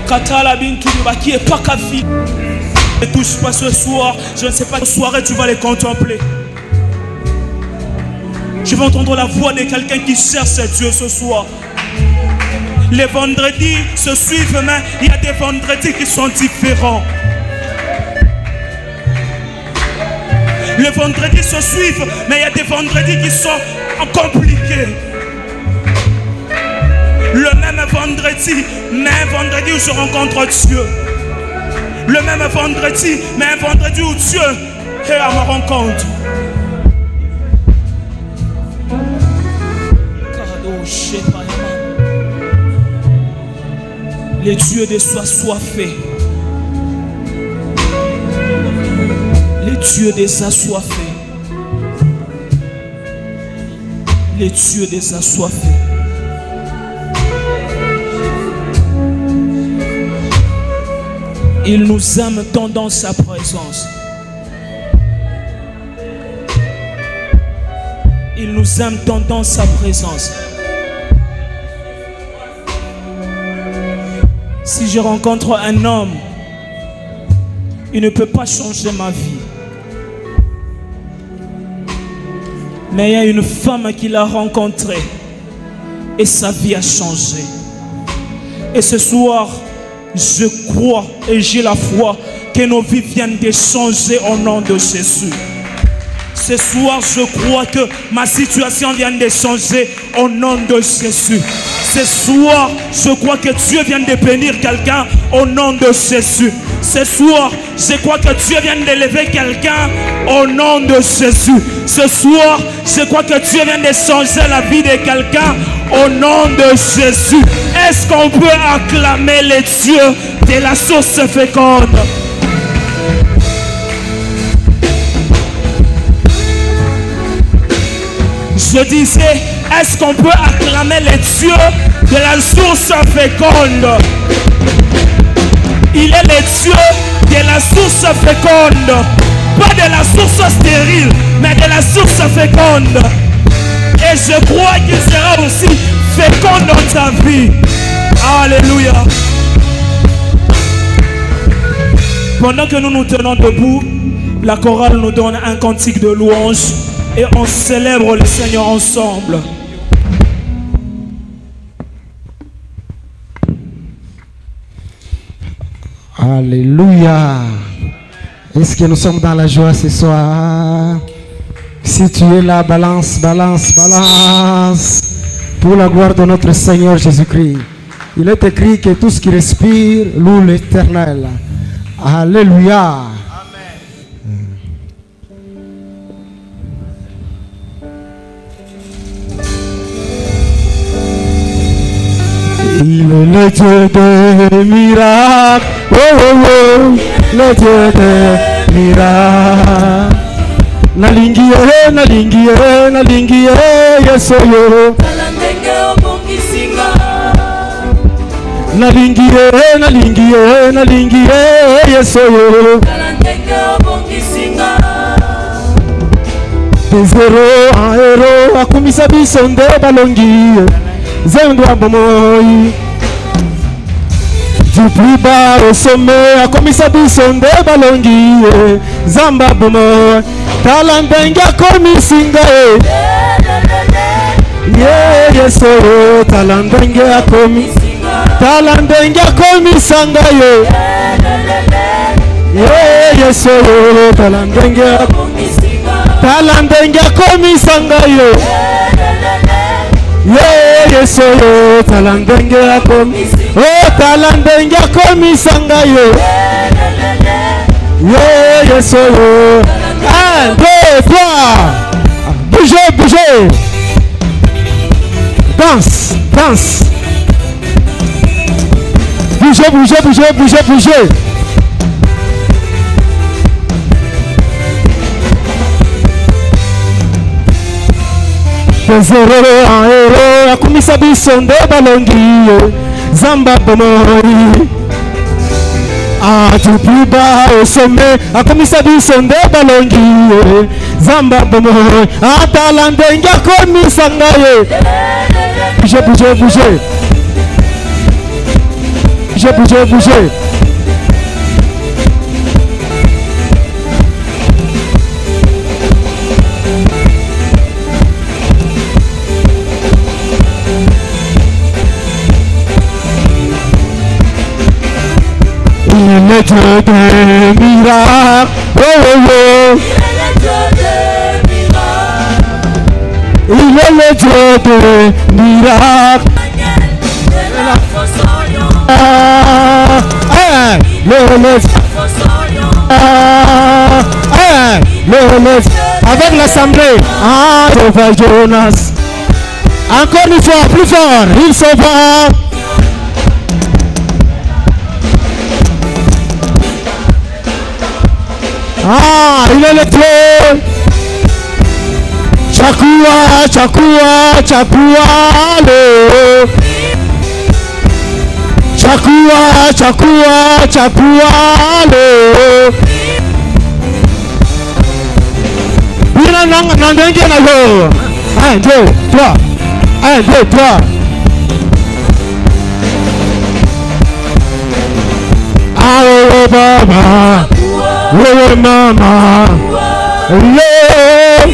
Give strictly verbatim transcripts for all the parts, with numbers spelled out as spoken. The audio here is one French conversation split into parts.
Katala Bintou qui est pas Kafi. Ne touche pas ce soir. Je ne sais pas quelle soirée tu vas les contempler. Je vais entendre la voix de quelqu'un qui cherche Dieu ce soir. Les vendredis se suivent, mais il y a des vendredis qui sont différents. Les vendredis se suivent, mais il y a des vendredis qui sont compliqués. Le même vendredi, mais un vendredi où je rencontre Dieu. Le même vendredi, mais un vendredi où Dieu est à ma rencontre. Les dieux de soi soifés. Les dieux des assoiffés. Les dieux des assoiffés. Il nous aime tant dans sa présence. Il nous aime tant dans sa présence. Si je rencontre un homme, il ne peut pas changer ma vie. Mais il y a une femme qui l'a rencontré et sa vie a changé. Et ce soir, je crois et j'ai la foi que nos vies viennent de changer au nom de Jésus. Ce soir, je crois que ma situation vient de changer au nom de Jésus. Ce soir, je crois que Dieu vient de bénir quelqu'un au nom de Jésus. Ce soir, je crois que Dieu vient d'élever quelqu'un au nom de Jésus. Ce soir, je crois que Dieu vient de changer la vie de quelqu'un au nom de Jésus. Est-ce qu'on peut acclamer les dieux de la source féconde? Je disais, est-ce qu'on peut acclamer les dieux de la source féconde? Il est le Dieu de la source féconde. Pas de la source stérile, mais de la source féconde. Et je crois qu'il sera aussi fécond dans ta vie. Alléluia. Pendant que nous nous tenons debout, la chorale nous donne un cantique de louange et on célèbre le Seigneur ensemble. Alléluia. Est-ce que nous sommes dans la joie ce soir? Si tu es là, balance, balance, balance. Pour la gloire de notre Seigneur Jésus-Christ. Il est écrit que tout ce qui respire loue l'Éternel. Alléluia. Il est le Dieu des miracles, oh oh oh, le Dieu des miracles. Nalingie, nalingie, nalingie, yeso yo. Nalingie, nalingie, nalingie, yeso yo. De zéro en héros, akumisa bisonde balongi. Zendo abomoy. Du plus bas au sommet, akumisa bisonde balongi. Zamba abomoy. Talandenga komisinga e. Yeah, yes oh, talandenga komisinga. Talandenga komisanga yo. Yeah, yes oh, talandenga komisinga. Talandenga komisanga yo. Yeah, yes oh, talandenga komisinga. Oh, talandenga komisanga yo. Yeah, yes oh. Un, deux, trois. Bougez, bougez. Danse, danse. Bougez, bougez, bougez, bougez, bougez. De zéro en héros, akumisa bisonde balongi. Zamba bomori. Ah, du plus bas au sommet, a commissaire du sonde balongi, Zamba bomo, ah, talandenga commissaire. Bougez, bougez, bougez. bougez, bougez, bougez. Il est le Dieu des miracles. Oh, oh, oh. Il est le Dieu des miracles. Ah, ah, le, le, ah, ah, le, le, avec l'assemblée. Ah, Jehovah Jonas. Encore une fois, plus fort. Il se va. Ah, il est le Dieu. Chakua, Chakua, Chakua, le. Chakua, Chakua, Chakua, le. Bina nang nandenge na yo. Un, deux, trois. Un, deux, trois. Ah, oh, Baba. Oh, Mama. Le.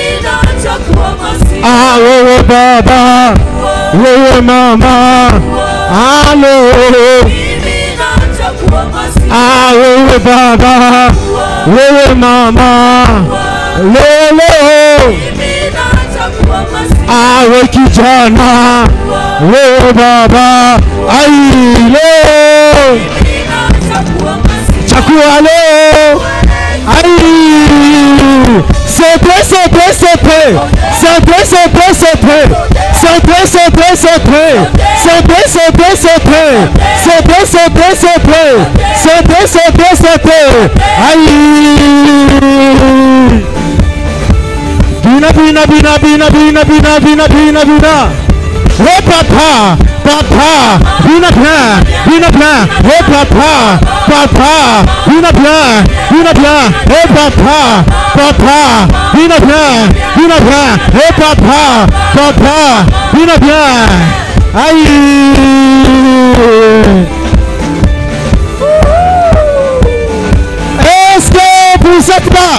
Ah, oh, Baba. Oh, Mama. Allô. Ah, oh, Baba. Oh, Mama. Lolo. Ah, oh, Kijana. Oh, Baba. Aïe, le. Chakua, le. Aïe. C'est prêt, c'est prêt, c'est prêt. C'est prêt, c'est prêt, c'est prêt. C'est prêt, c'est prêt, c'est prêt. C'est prêt, c'est prêt, c'est prêt. C'est prêt, c'est prêt, c'est prêt. C'est prêt, c'est prêt, c'est prêt. Aïe. Bina, bina, bina, bina, bina, bina, bina, bina, bina. Oh papa, papa, bina bien, bina bien. Oh papa, papa, bina bien, bina bien. Oh papa, papa, bina bien, bina bien. Oh papa, papa, bina bien. Aïe. Est-ce que vous êtes là?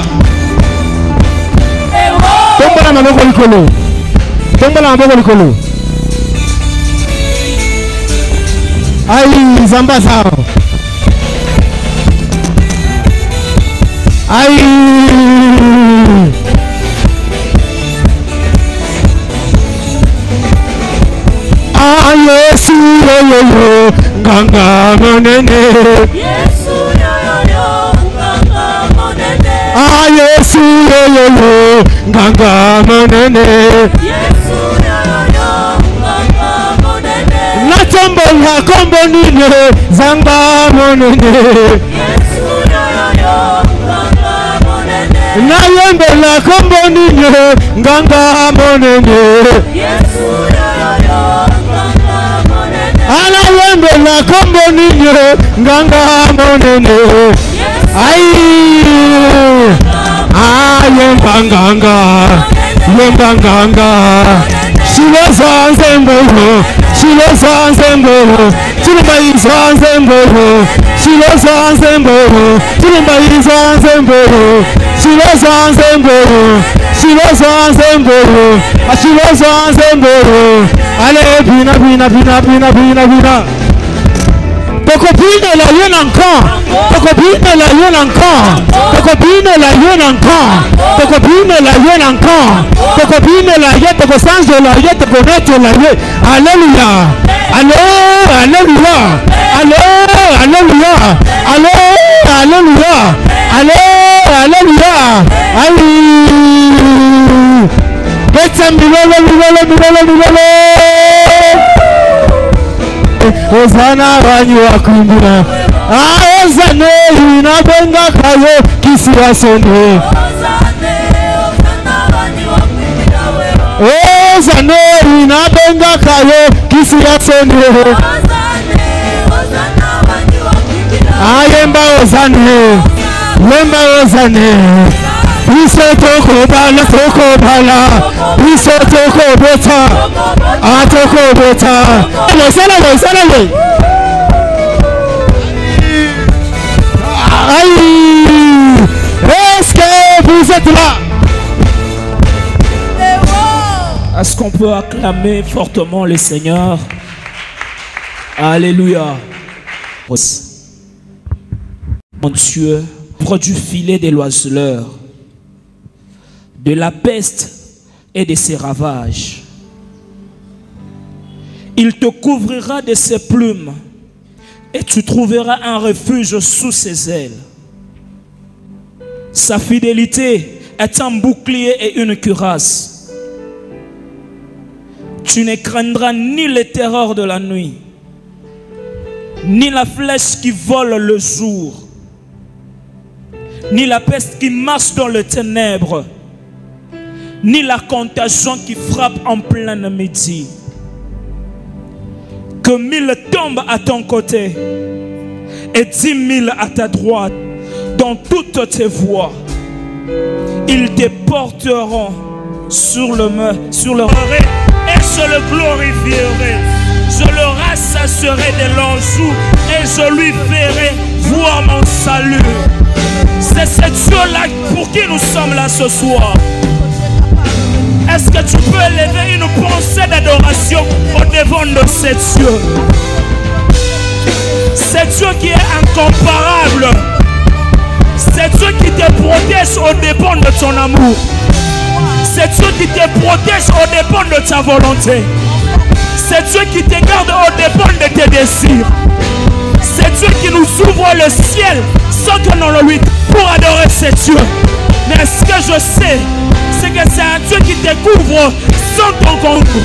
Tombe la main au colo. Tombe la main au colo. Aïe, Zamba Zao. Aïe. Aïe, Yesu yo yo yo, Ganga monene. Yesu yo yo yo, Ganga monene. Aïe, Yesu yo yo yo, Ganga monene. Yesu yo yo yo, Ganga monene. Na tombo ya kombo nine, Zanga monene. Yesu yo yo yo, Ganga monene. Na yembe la kombo nine, Ganga monene. Yesu yo yo yo. Ala yembe la kombo ninyo nganga monene. Aïe. Ayemba nganga. Yemba nganga. Shilo sanzembo. Shilo sanzembo. Chilumba sanzembo. Shilo sanzembo. Chilumba sanzembo. Shilo sanzembo. Shilo sanzembo. Shilo sanzembo. Allez, bina, bina, bina, bina, bina, bina. Ton copine la yenne encore. Ton copine la yenne encore. Ton copine la yenne encore. Ton copine la yenne encore. Ton copine la yenne, ton sens de la yenne, ton connaître la yenne. Alléluia. Allô, alléluia. Allô, alléluia. Allô, alléluia. Allô, alléluia. Aïe. Betsa milolo, milolo, milolo, milolo. Ozana wanyu wakumbuna. Ah, ozane inabenga kayo kisiwasone. Ozane inabenga kayo kisiwasone. Ayemba ozane, lemba ozane. Biso toko bala, toko bala. Biso toko bota. Ah, toko bota. Allez, c'est là, c'est là. Est-ce qu'on peut acclamer fortement le Seigneur? Alléluia. Mon Dieu, près du filet de l'oiseleur, de la peste et de ses ravages. Il te couvrira de ses plumes et tu trouveras un refuge sous ses ailes. Sa fidélité est un bouclier et une cuirasse. Tu ne craindras ni les terreurs de la nuit, ni la flèche qui vole le jour, ni la peste qui marche dans les ténèbres, ni la contagion qui frappe en plein midi. Que mille tombent à ton côté et dix mille à ta droite, dans toutes tes voies. Ils te porteront sur le mur, sur le ré, et je le glorifierai. Je le rassasserai de longs jours et je lui ferai voir mon salut. C'est ce Dieu-là pour qui nous sommes là ce soir. Est-ce que tu peux élever une pensée d'adoration au devant de ce Dieu? C'est Dieu qui est incomparable. C'est Dieu qui te protège au dépend de ton amour. C'est Dieu qui te protège au dépend de ta volonté. C'est Dieu qui te garde au dépend de tes désirs. C'est Dieu qui nous ouvre le ciel sans que l'on le lui pour adorer ce Dieu. Mais ce que je sais, c'est que c'est un Dieu qui te couvre sans ton concours.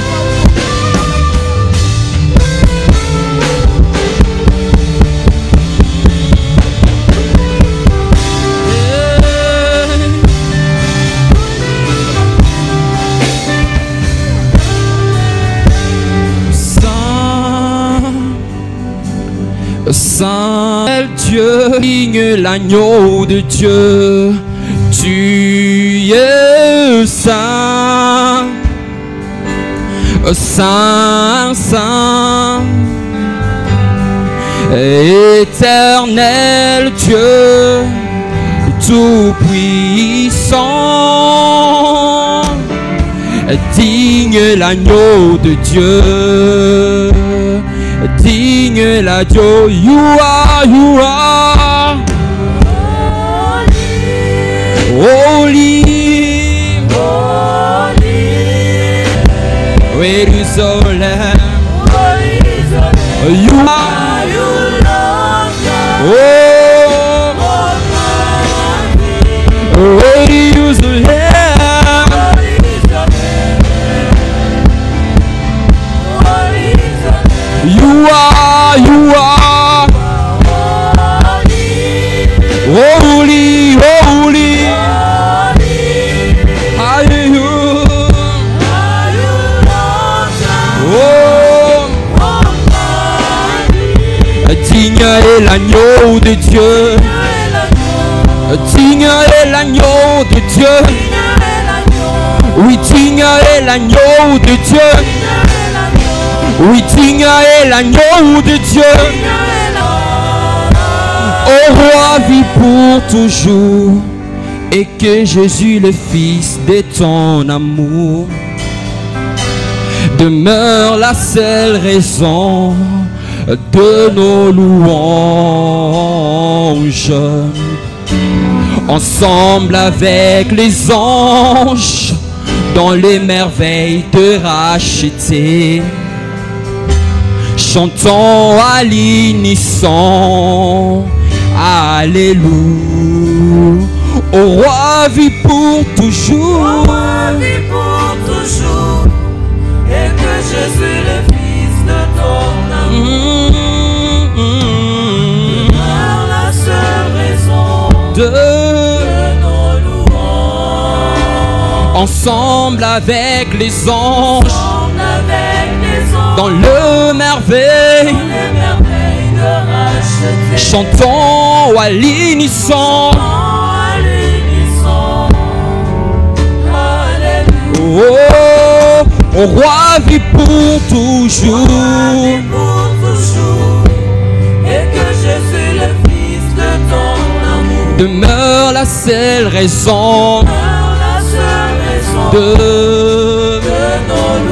Saint Dieu, digne l'agneau de Dieu, tu es saint, saint, saint, éternel Dieu, tout puissant, digne l'agneau de Dieu. Digne la Dieu, you are, you are holy, holy, Jerusalem, you are, oh, Jerusalem. You are, you are holy, holy, hallelujah. Oh, digne est l'agneau de Dieu, digne est l'agneau de Dieu, oui, digne est l'agneau de Dieu. Oui, digne est l'agneau de Dieu. Ô roi, vis pour toujours, et que Jésus, le Fils de ton amour, demeure la seule raison de nos louanges. Ensemble avec les anges, dans les merveilles de racheter, chantons à l'unisson, alléluia. Au roi vit pour toujours, au roi vit pour toujours, et que Jésus le Fils de ton amour demeure la seule raison de, de nos louanges. Ensemble avec les anges, Ensemble avec les anges, dans le merveille, dans les merveilles de racheter, chantons à l'unisson, à l'unisson, alléluia. oh, au roi vit pour toujours, Au roi vit pour toujours, et que Jésus le Fils de ton amour demeure la seule raison demeure la seule raison de, de nos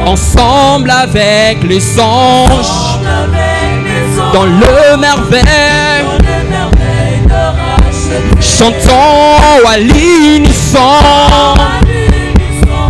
ensemble avec les anges, ensemble avec les anges, dans le merveille, dans les merveilles de racheter. chantons à l'unisson. À l'unisson.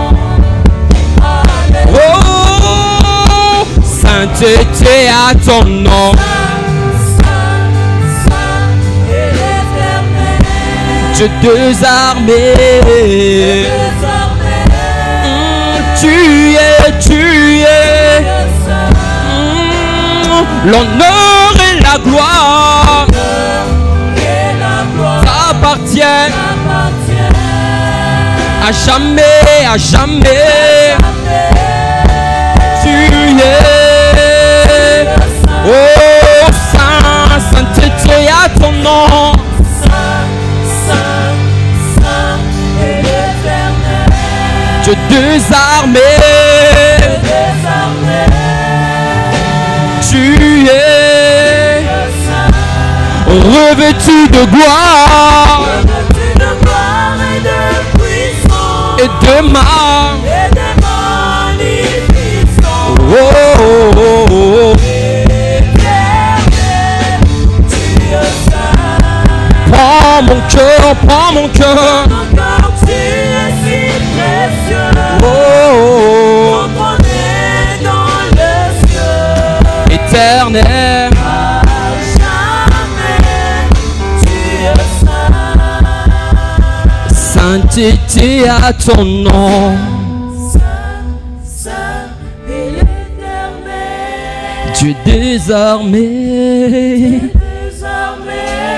Alléluia. Oh, sainteté à ton nom, Saint, Saint et l'éternel. Dieu des armées. Désormais, Mm, Tu es, tu es, Dieu saint, mm, l'honneur et la gloire et la gloire t'appartiennent t'appartiennent. à jamais, à jamais. Tu es, oh saint, sainteté à ton nom, Saint, Saint, Saint et l'éternel. Dieu des armées. Désormais, Tu es Dieu saint, revêtu de gloire revêtu de gloire et de puissance et de main. et de magnificence. Oh, oh, oh, oh. Éternel, Dieu saint, Prends mon cœur, prends mon cœur. ton corps, tu es si précieux. Oh, oh, Entendez dans le ciel, oh. Éternel, à jamais, Dieu saint. sainteté à ton nom. Saint, Saint et l'éternel. Dieu des armées. Désormais,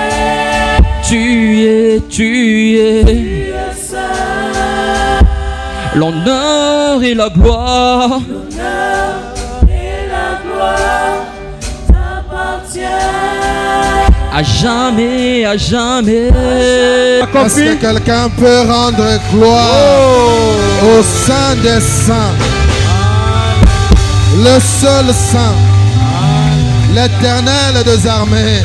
Tu es, tu es Dieu saint. l'honneur et la gloire L'honneur et la gloire t'appartiennent. à jamais, à jamais. Est-ce que quelqu'un peut rendre gloire au Saint des Saints, le seul Saint, l'Éternel des armées?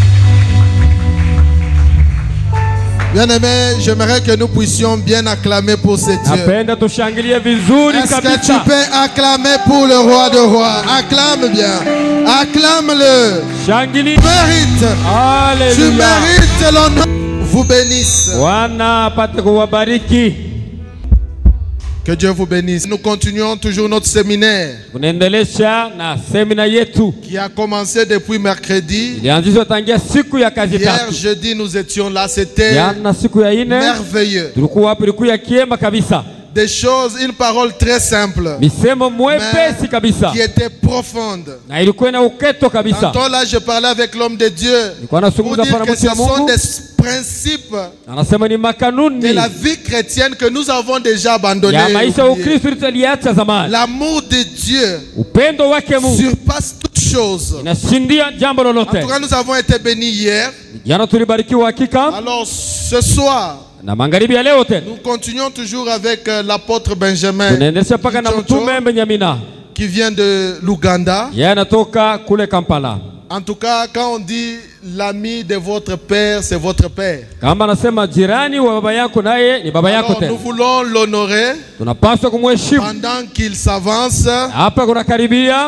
Bien-aimé, j'aimerais que nous puissions bien acclamer pour ces dieux. Napenda tushangilie vizuri Est-ce que tu kabisa. peux acclamer pour le roi de rois? Acclame bien. Acclame-le. Shangilie. Tu mérites. Tu Haleluya. mérites l'honneur. Vous bénisse. Bwana apate kuwabariki. Que Dieu vous bénisse. Nous continuons toujours notre séminaire Tunaendelesha na semina yetu. qui a commencé depuis mercredi. Ilianzishwa tangia siku ya kazi Hier tatu. jeudi nous étions là. C'était Jana siku ya ine merveilleux. tulikuwa hapo, ilikuwa ya kiema kabisa. Des choses, une parole très simple Misemo mwepesi kabisa qui était profonde. na ilikuwa na uketo kabisa. Tantôt là, je parlais avec l'homme de Dieu Nilikuwa pour nazungumza dire pana que mtu ce ya sont Mungu, des principes anasema ni de makanuni la vie chrétienne que nous avons déjà abandonnés. ya maisha ya et oubliés. Ukristo tutaliacha zamani. L'amour de Dieu Upendo wake Mungu surpasse toutes choses. inashindia jambo En lolote. tout cas, nous avons été bénis hier. Jana tulibarikiwa hakika, Alors, ce soir, na magharibi ya leo tena nous continuons toujours avec euh, l'apôtre Benjamin tunaendelea mpaka na Kichocho, mtume Benyamina, qui vient de l'Ouganda. yeye anatoka kule Kampala. En tout cas, quand on dit l'ami de votre père, c'est votre père. Kama anasema jirani wa baba yako naye ni baba yako Alors, nous tena, voulons l'honorer tunapaswa kumheshimu. pendant qu'il s'avance. Hapa kuna karibia.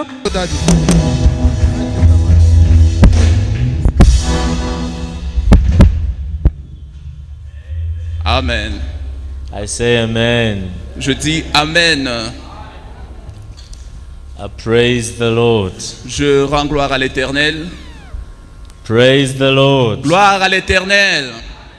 Amen. I say amen. Je dis Amen. I praise the Lord. Je rends gloire à l'Éternel. Praise the Lord. Gloire à l'Éternel.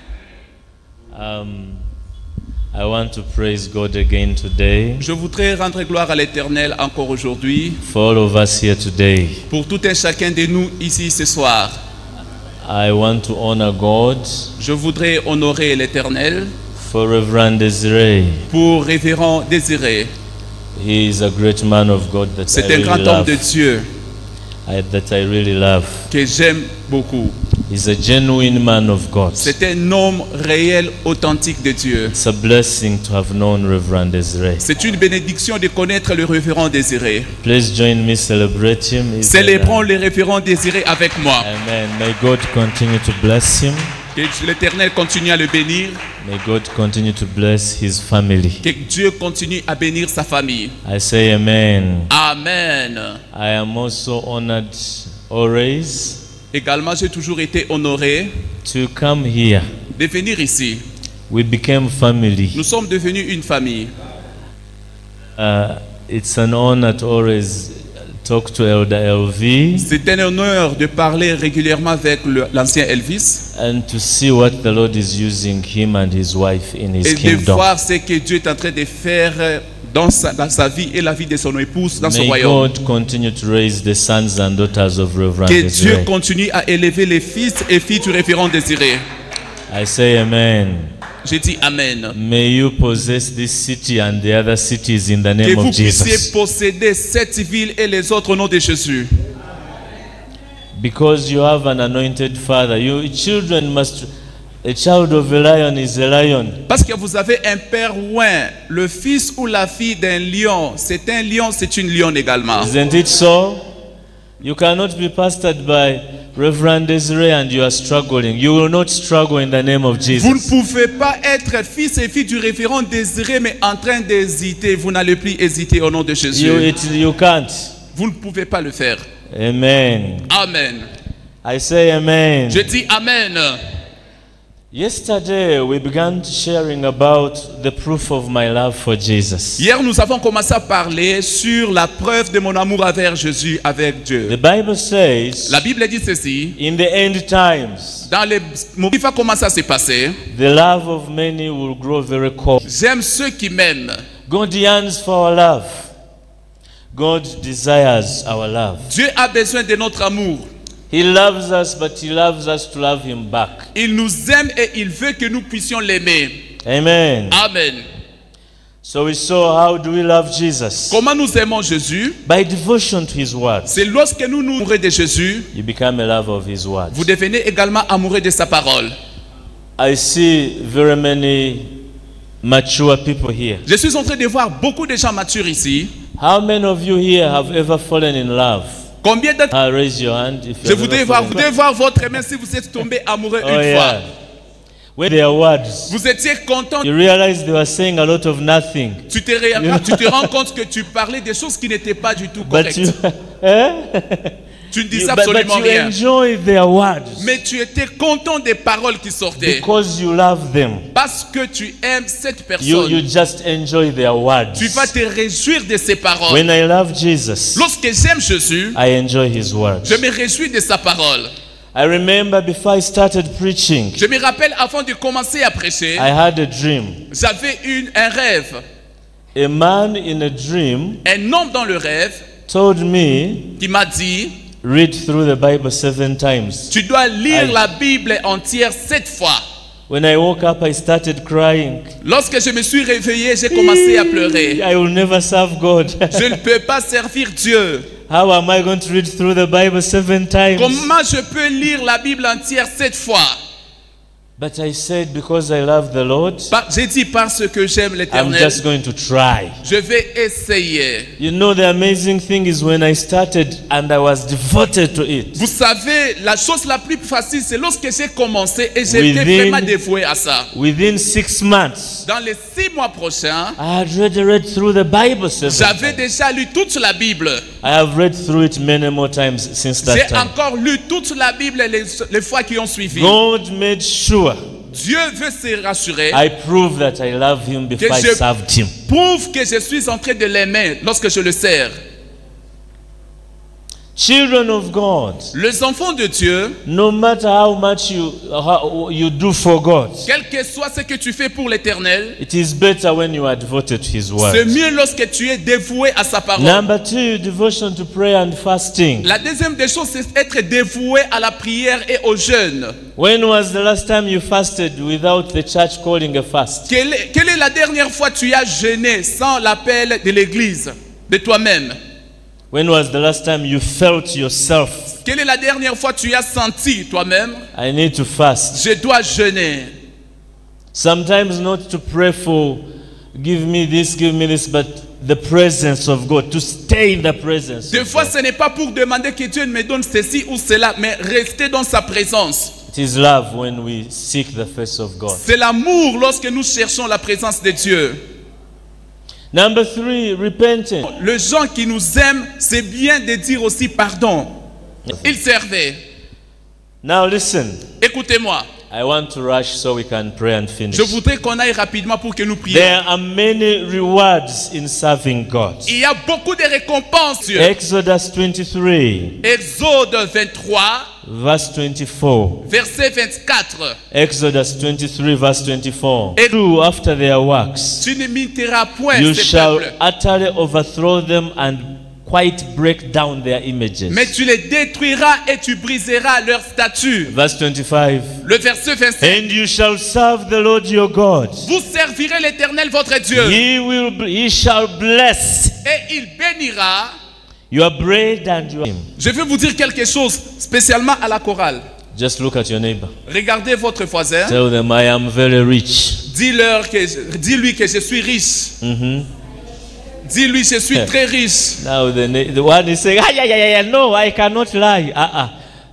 Um, I want to praise God again today Je voudrais rendre gloire à l'Éternel encore aujourd'hui for all of us here today. pour tout un chacun de nous ici ce soir. I want to honor God Je voudrais honorer l'Éternel for Reverend Desiree. pour Révérend Désiré. He is a great man of God that I C'est un really grand homme love. de Dieu I, that I really love. que j'aime beaucoup. He's a genuine man of God. C'est un homme réel, authentique de Dieu. It's a blessing to have known Reverend Desiree. C'est une bénédiction de connaître le révérend Désiré. Please join me, celebrate him. He's a- Célébrons le révérend Désiré avec moi. Amen. May God continue to bless him. Que l'Éternel continue à le bénir. May God continue to bless his family. Que Dieu continue à bénir sa famille. I say amen. Amen. I am also honored always Également, j'ai toujours été honoré to come here. de venir ici. We became family. Nous sommes devenus une famille. Uh, it's an honor to always talk to Elder L V C'est un honneur de parler régulièrement avec le- l'ancien Elvis and to see what the Lord is using him and his wife in his et de kingdom. voir ce que Dieu est en train de faire dans sa, dans sa vie et la vie de son épouse dans son May royaume. God continue to raise the sons and daughters of Reverend Que Dieu Israel. continue à élever les fils et filles du révérend Désiré. I say amen. J'ai dit Amen. May you possess this city and the other cities in the Que name vous of puissiez Jesus. posséder cette ville et les autres au nom de Jésus. Because you have an anointed father, you children must. A child of a lion is a lion. Parce que vous avez un père ouin, le fils ou la fille d'un lion. C'est un lion, c'est une lionne également. Isn't it so? You cannot be pastored by Reverend Desiree and you are struggling. You will not struggle in the name of Vous ne Jesus. pouvez pas être fils et fille du révérend Désiré, mais en train d'hésiter. Vous n'allez plus hésiter au nom de Jésus. You, it, you can't. Vous ne pouvez pas le faire. Amen. Amen. I say amen. Je dis Amen. Yesterday we began sharing about the proof of my love for Jesus. Hier, nous avons commencé à parler sur la preuve de mon amour envers Jésus, avec Dieu. The Bible says La Bible dit ceci. in the end times Dans les moments qui va commencer à se passer, the love of many will grow very cold. j'aime ceux qui m'aiment. God yearns for our love. God desires our love. Dieu a besoin de notre amour. He loves us, but he loves us to love him back. Il nous aime et il veut que nous puissions l'aimer. Amen. Amen. So we saw how do we love Jesus? Comment nous aimons Jésus? By devotion to his words. C'est lorsque nous nous amoureux de Jésus, You become a lover of his words. vous devenez également amoureux de sa parole. I see very many mature people here. Je suis en train de voir beaucoup de gens matures ici. How many of you here have ever fallen in love? Combien d'entre Uh, raise your hand if Je you voudrais voir, vous devez voir votre main si vous êtes tombé amoureux Oh une yeah. fois. When their words, Vous étiez content. you realize they were saying a lot of nothing. Tu te, ré- tu te rends compte que tu parlais des choses qui n'étaient pas du tout But correctes. you, eh? Tu ne You- disais but, but absolument you rien. enjoy their words Mais tu étais content des paroles qui sortaient. because you love them. Parce que tu aimes cette You, you personne. just enjoy their words. Tu vas te réjouir de ses paroles. When I love Jesus, Lorsque j'aime Jésus, I enjoy his words. je me réjouis de sa parole. I remember before I started preaching, Je me rappelle avant de commencer à prêcher, I had a dream. j'avais une, un rêve. A man in a dream Un homme dans le rêve told me, qui m'a dit, read through the Bible seven times. tu dois lire Aïe. la Bible entière sept fois. When I woke up, I started crying. Lorsque je me suis réveillé, j'ai commencé à pleurer. I will never serve God. Je ne peux pas servir Dieu. How am I going to read through the Bible seven times? Comment je peux lire la Bible entière sept fois? But I said, because I love the Lord, Par- J'ai dit parce que j'aime I'm l'Éternel, just going to try. je vais essayer. You know, the amazing thing is when I started and I was devoted to it. Vous savez, la chose la plus facile, c'est lorsque j'ai commencé et j'étais Within- vraiment dévoué à ça. Within six months, Dans les six mois prochains, I had read, read through the Bible seven j'avais times. déjà lu toute la Bible. I have read through it many more times since J'ai that time. encore lu toute la Bible les, les fois qui ont suivi. God made sure Dieu veut se rassurer. I proved that I love him before I je- served him. Prouve que je suis en train de l'aimer lorsque je le sers. Children of God, Les enfants de Dieu, no matter how much you, how you do for God, quel que soit ce que tu fais pour l'Éternel, it is better when you are devoted to his word. c'est mieux lorsque tu es dévoué à sa parole. Number two, devotion to prayer and fasting. La deuxième des choses, c'est être dévoué à la prière et au jeûne. When was the last time you fasted without the church calling a fast? Quelle est, quelle est la dernière fois que tu as jeûné sans l'appel de l'Église, de toi-même? When was the last time you felt yourself, Quelle est la dernière fois que tu as senti toi-même, I need to fast? je dois jeûner? Sometimes not to pray for, give me this, give me this, but the presence of God, to stay in the presence Des of fois, God. ce n'est pas pour demander que Dieu me donne ceci ou cela, mais rester dans sa présence. It is love when we seek the face of God. C'est l'amour lorsque nous cherchons la présence de Dieu. Number three, repenting. Les gens qui nous aiment, c'est bien de dire aussi pardon. Ils servaient. Now listen. Écoutez-moi. I want to rush so we can pray and finish. Je voudrais qu'on aille rapidement pour que nous prions. There are many rewards in serving God. Il y a beaucoup de récompenses. Exodus twenty-three. Exode vingt-trois. Verse twenty-four. Verset vingt-quatre. Exodus twenty-three, verse twenty-four. Et do after their works. Tu n'imiteras point You ces shall peuples. utterly overthrow them and quite break down their images. Mais tu les détruiras et tu briseras leurs statues. Verse twenty-five. Le verset vingt-cinq. And you shall serve the Lord your God. Vous servirez l'Éternel votre Dieu. He will, he shall bless Et il bénira. your bread and your. Je vais vous dire quelque chose, spécialement à la chorale. Just look at your neighbor. Regardez votre voisin. Tell them I am very rich. Dis-leur que, je- dis-lui que je suis riche. Mhm. Dis-lui je suis très riche. Now the, na- the one is saying, ah, yeah, yeah, yeah, no, I cannot lie. Uh-uh.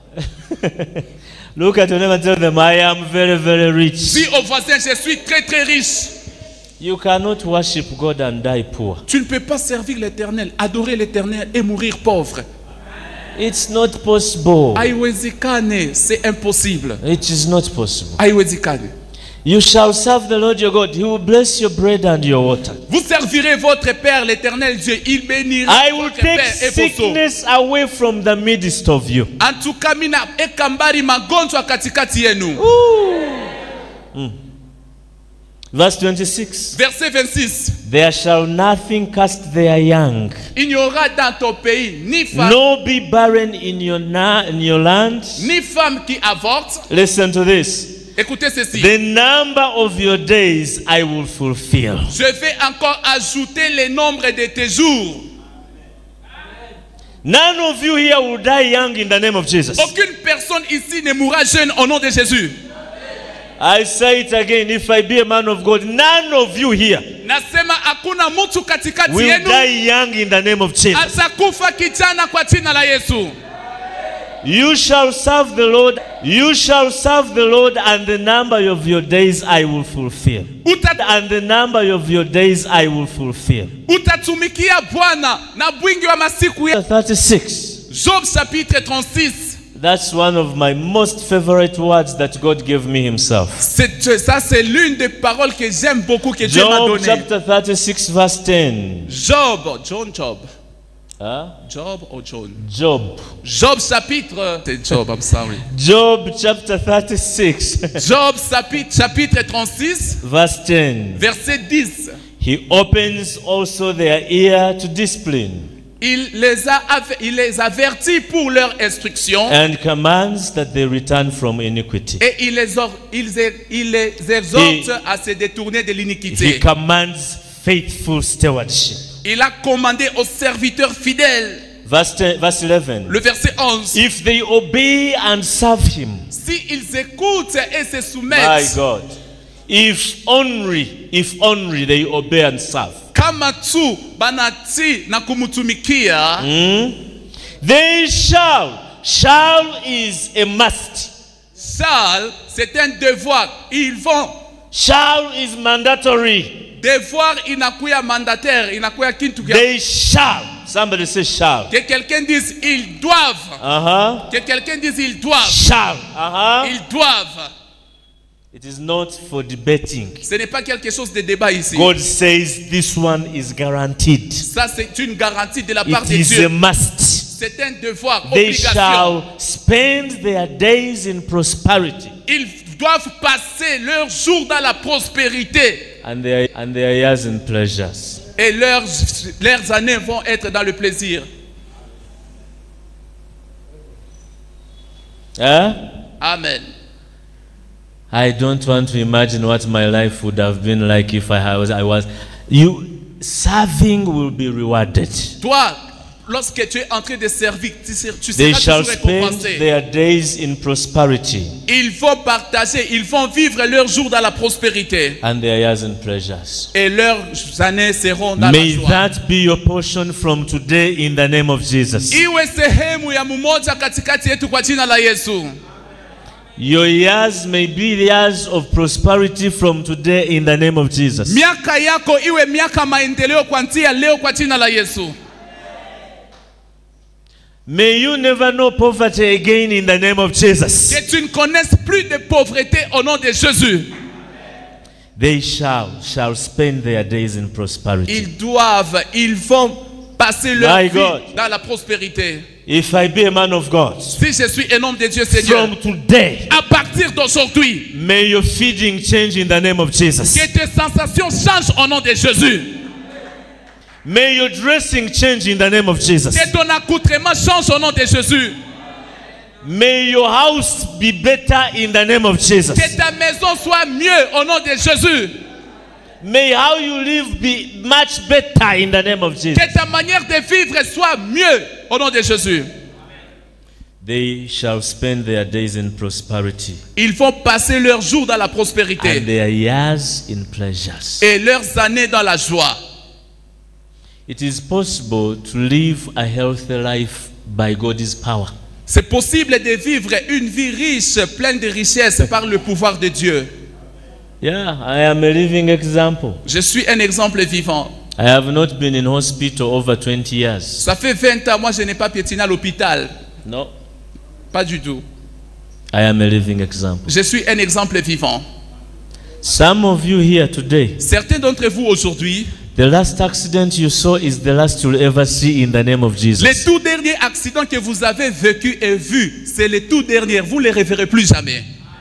Look at your neighbor and tell them, I am very, very rich. Dis au voisin je suis très très riche. You cannot worship God and die poor. Tu ne peux pas servir l'Éternel, adorer l'Éternel et mourir pauvre. It's not possible. Haiwezekane, c'est impossible. It is not possible. Haiwezekane. You shall serve the Lord your God. He will bless your bread and your water. Vous servirez votre Père, l'Éternel Dieu. Il bénira I will votre take Père et vos eaux. sickness away from the midst of you. En tout cas, mina ekambari magonjwa katikati yenu. Verse twenty-six. Verset vingt-six. There shall nothing cast their young, Il n'y aura dans ton pays ni femme, nor be barren in your, na- in your land. ni femme qui avorte. Listen to this. Écoutez ceci. The number of your days I will fulfill. Je vais encore ajouter le nombre de tes jours. None of you here will die young in the name of Jesus. Aucune personne ici ne mourra jeune au nom de Jésus. I say it again. If I be a man of God, none of you here Nasema hakuna mtu katikati will yenu die young in the name of Jesus. atakufa kijana kwa jina la Yesu. You shall serve the Lord. You shall serve the Lord, and the number of your days I will fulfill. Uta, And the number of your days I will fulfill. utatumikia Bwana na bwingi wa masiku ya thirty-six. Job chapitre trente-six. That's one of my most favorite words that God gave me himself. C'est, ça c'est l'une des paroles que j'aime beaucoup que Dieu m'a Job donné. chapter thirty-six verse ten. Job, John Job. Huh? Job ou John? Job. Job chapitre. C'est Job, I'm sorry. Job chapter thirty-six Job chapitre, chapitre trente-six, verse ten. verset dix. He opens also their ear to discipline Il les, a, aver- il les avertit pour leur instruction and commands that they return from iniquity. et il les, or- il, il les exhorte à se détourner de He l'iniquité. commands faithful stewardship. Il a commandé aux serviteurs fidèles. Verse ten, verse eleven. Le verset onze. If they obey and serve him, S'ils écoutent et se my soumettent, God, if only, if only they obey and serve, kama tu banati na kumutumikia, hmm, they shall. Shall is a must. shall, c'est un devoir. Ils vont. Shall is mandatory. Devoir inakuya mandataire, inakuya kintu kia. They shall. Somebody say shall. Que quelqu'un dise ils doivent. Uh-huh. Que quelqu'un dise ils doivent. Shall. Uh-huh. Ils doivent. It is not for debating. Ce n'est pas quelque chose de débat ici. God says this one is guaranteed. Ça c'est une garantie de la part It de is a Dieu. must. C'est un devoir, They obligation. shall spend their days in prosperity, Ils doivent passer leurs jours dans la prospérité and their, and their years in pleasures. et leurs, leurs années vont être dans le plaisir. Huh? Amen. I don't want to imagine what my life would have been like if I was. I was. You serving will be rewarded. Toi, lorsque tu es en train de servir, tu ser- tu They seras shall toujours spend récompensé. their days in prosperity Ils vont partager, ils vont vivre leurs jours dans la prospérité. and their years in pleasures. Et leurs années seront dans May la joie. that be your portion from today in the name of Jesus. Iwe sehemu ya mmoja katikati yetu kwa jina la Yesu. Your years may be the years of prosperity from today in the name of Jesus. Miaka yako iwe miaka maendeleo kuanzia leo kwa jina la Yesu. May you never know poverty again in the name of Jesus. Que tu ne connaisses plus de pauvreté au nom de Jésus. They shall, shall spend their days in prosperity. Ils doivent, ils vont passer leur My vie God. dans la prospérité. If I be a man of God, Si je suis un homme de Dieu, Seigneur, from today, à partir d'aujourd'hui, may your feeding change in the name of Jesus. que tes sensations changent au nom de Jésus. May your dressing change in the name of Jesus. Que ton accoutrement change au nom de Jésus. May your house be better in the name of Jesus. Que ta maison soit mieux au nom de Jésus. May how you live be much better in the name of Jesus. Que ta manière de vivre soit mieux au nom de Jésus. They shall spend their days in prosperity Ils vont passer leurs jours dans la and prospérité their years in pleasures. et leurs années dans la joie. It is possible to live a healthy life by God's power. C'est possible de vivre une vie riche, pleine de richesses par le pouvoir de Dieu. Yeah, I am a living example. Je suis un exemple vivant. I have not been in hospital over twenty years. Ça fait vingt ans, moi je n'ai pas piétiné à l'hôpital. No, Pas du tout. I am a living example. Je suis un exemple vivant. Some of you here today, Certains d'entre vous aujourd'hui, the last accident you saw is the last you'll ever see in the name of les Jesus. tout derniers accidents que vous avez vécu et vus, c'est les tout derniers. Vous ne les reverrez plus jamais.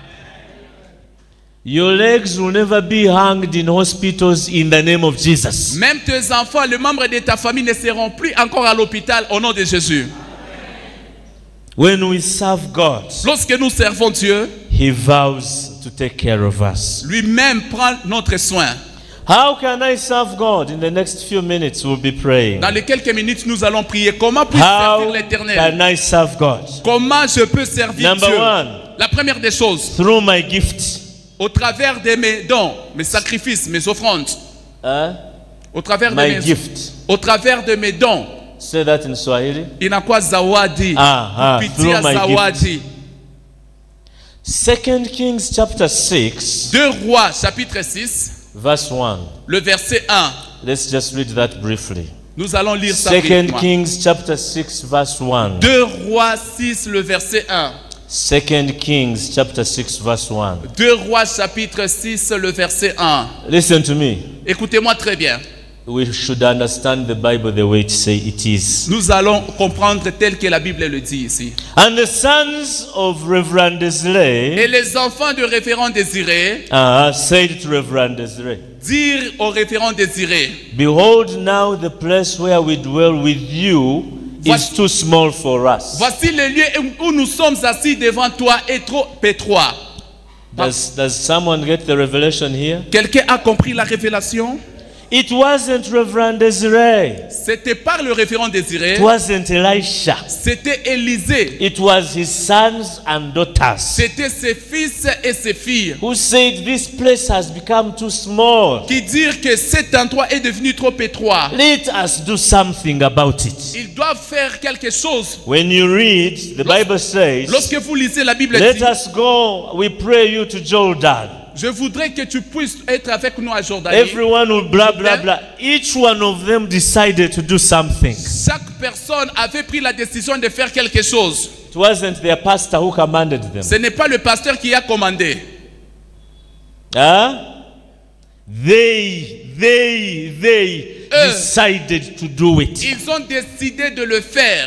Your legs will never be hanged in hospitals in the name of Jesus. Même tes enfants, les membres de ta famille ne seront plus encore à l'hôpital au nom de Jésus. When we serve God, Lorsque nous servons Dieu, He vows to take care of us. lui-même prend notre soin. How can I serve God? In the next few minutes, we'll be praying. Dans les quelques minutes, nous allons prier. Comment puis-je How servir l'Éternel? can I serve God? Comment je peux servir Number Dieu? one, La première des choses, through my gift. au travers de mes dons, mes sacrifices, mes offrandes, Huh? au travers de My mes, gift. au travers de mes dons, Say that in Swahili. inakuwa zawadi, Ah, ah, kupitia through my zawadi. Second Kings chapter six, Deux Rois, chapitre six, verse one. le verset un. Let's just read that briefly. Nous allons lire ça Second brièvement. Kings chapter six, verse one. Deux Rois six, le verset un. Second Kings chapter six, verse one. Deux Rois, chapitre six, le verset un. Listen to me. Écoutez-moi très bien. We should understand the Bible the way it say it is. Nous allons comprendre tel que la Bible le dit ici. And the sons of Reverend Et Desiree les enfants de référent Désiré uh, said to Reverend Desiree, dirent au référent Désiré, behold, now the place where we dwell with you is Voici- too small for us. voici le lieu où nous sommes assis devant toi est trop étroit. Does, does someone get the revelation here? Quelqu'un a compris la révélation? It wasn't Reverend Desiree. C'était par le référent Désiré, It wasn't Elisha. c'était Élisée, It was his sons and daughters c'était ses fils et ses filles who said this place has become too small. qui dirent que cet endroit est devenu trop étroit. Let us do something about it. Ils doivent faire quelque chose. When you read, the Bible says, Lorsque vous lisez la Bible, let dit, us go, we pray you to Jordan. je voudrais que tu puisses être avec nous à Jordan. Everyone will blah blah blah. Each one of them decided to do something. Chaque personne avait pris la décision de faire quelque chose. It wasn't their pastor who commanded them. Ce n'est pas le pasteur qui a commandé. Huh? They, they, they Eux. decided to do it. Ils ont décidé de le faire.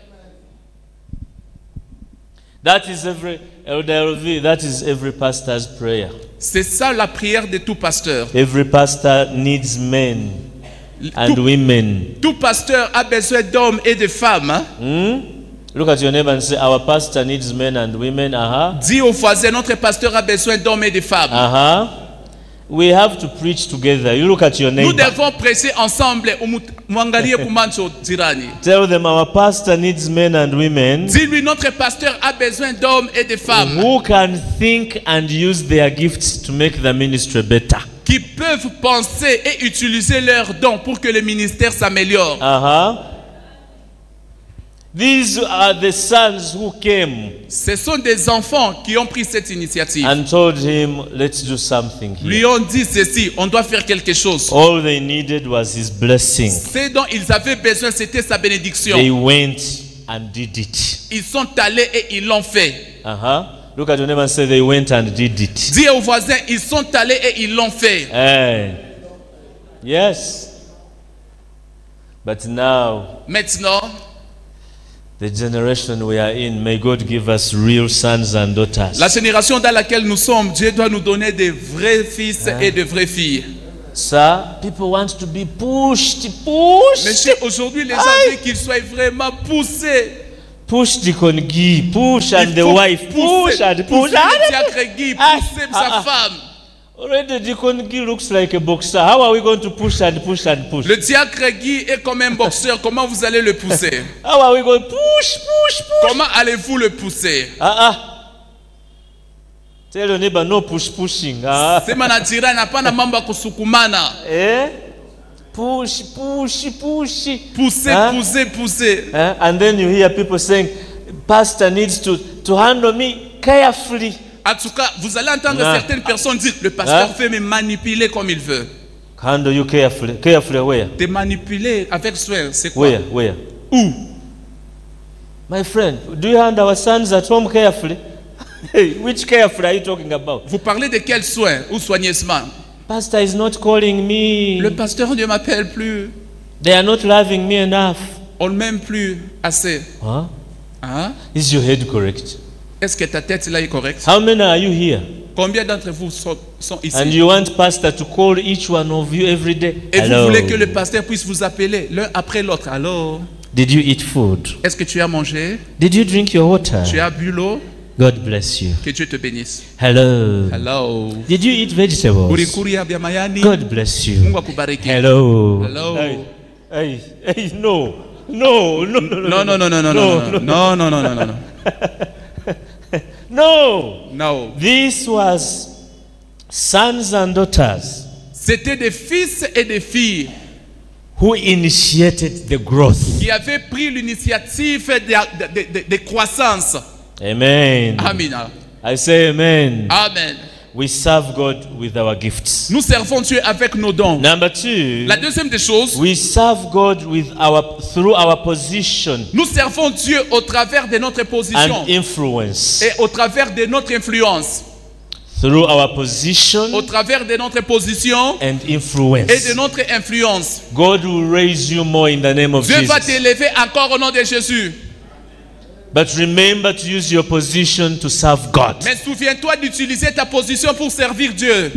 That is every Elder L V, that is every pastor's prayer. C'est ça la prière de tout pasteur. Every pastor needs men and Tout, women. tout pasteur a besoin d'hommes et de femmes. hein. Hmm? Look at your neighbor and say, our pastor needs men and women. Uh-huh. Dis aux voisins, notre pasteur a besoin d'hommes et de femmes. Uh-huh. We have to preach together. You look at your Nous neighbor. devons prêcher ensemble. Mwangalie kumancho jirani. Tell them our pastor needs men and women Dis-lui, notre pasteur a besoin d'hommes et de femmes who can think and use their gifts to make the ministry better. qui peuvent penser et utiliser leurs dons pour que le ministère s'améliore. Uh-huh. These are the sons who came Ce sont des enfants qui ont pris cette initiative. and told him, let's do something Lui here. ont dit ceci, on doit faire quelque chose. All they needed was his blessing. Ce dont ils avaient besoin, c'était sa bénédiction. They went and did it. Ils sont allés et ils l'ont fait. Uh-huh. Look at your neighbor and say, they went and did it. Dis aux voisins, ils sont allés et ils l'ont fait. Hey. Yes. But now, Maintenant, the generation we are in, may God give us real sons and daughters. la génération dans laquelle nous sommes, Dieu doit nous donner des vrais fils et de vraies filles. Sir, people want to be pushed, pushed, Monsieur, aujourd'hui, les gens Aïe. veulent qu'ils soient vraiment poussés. push Deacon Guy, push and Il the faut wife, push pousser, and push. pousser le diacre Guy, Ah, pousser ah, sa ah. femme. Already Deacon Guy looks like a boxer. How are we going to push and push and push? Le diacre Guy est comme un boxeur. Comment vous allez le pousser? How are we going to push, push, push? Comment allez-vous le pousser? Ah ah. Tell your neighbor no push pushing. Ah. Sema na jirani hapana mambo ya kusukumana. Eh? Push, push, push. Pousser, Hein? pousser, pousser. Eh? And then you hear people saying, Pastor needs to, to handle me carefully. En tout cas, vous allez entendre Non. certaines personnes dire le pasteur Hein? fait me manipuler comme il veut. Handle you carefully. Carefully where? Te manipuler avec soin, c'est quoi? Where? Where? Où? My friend, do you handle our sons at home carefully? Hey, which carefully are you talking about? Vous parlez de quel soin ou soigneusement? Pastor is not calling me. Le pasteur ne m'appelle plus. They are not loving me enough. On ne m'aime plus assez. Huh? Hein? Is your head correct? Est-ce que ta tête là est correcte? How many are you here? Combien d'entre vous sont, sont ici? And you want pastor to call each one of you every day? Et vous Hello. voulez que le pasteur puisse vous appeler l'un après l'autre. Alors, Did you eat food? est-ce que tu as mangé? Did you drink your water? Tu as bu l'eau? God bless you. Que Dieu te bénisse. Hello. Hello. Did you eat vegetables? Urikuria vya mayani. God bless you. Mungu akubariki. Hello. Hello. Hey, hey, hey, no. No, no, no, No, no, no, no, no, no, no, no, no, no, no, no, no. No. No. This was sons and daughters C'était des fils et des filles who initiated the growth. qui avaient pris l'initiative de, de, de, de croissance. Amen. Amen. I say amen. Amen. We serve God with our gifts. Nous servons Dieu avec nos dons. Number two, La deuxième des choses, we serve God with our through our position nous servons Dieu au travers de notre position and influence. et au travers de notre influence. Through our Au position travers de notre position and et de influence. notre influence. God will raise you more in the name of Dieu va Jesus. t'élever encore au nom de Jésus. But remember to use your position to serve God. Mais souviens-toi d'utiliser ta position pour servir Dieu.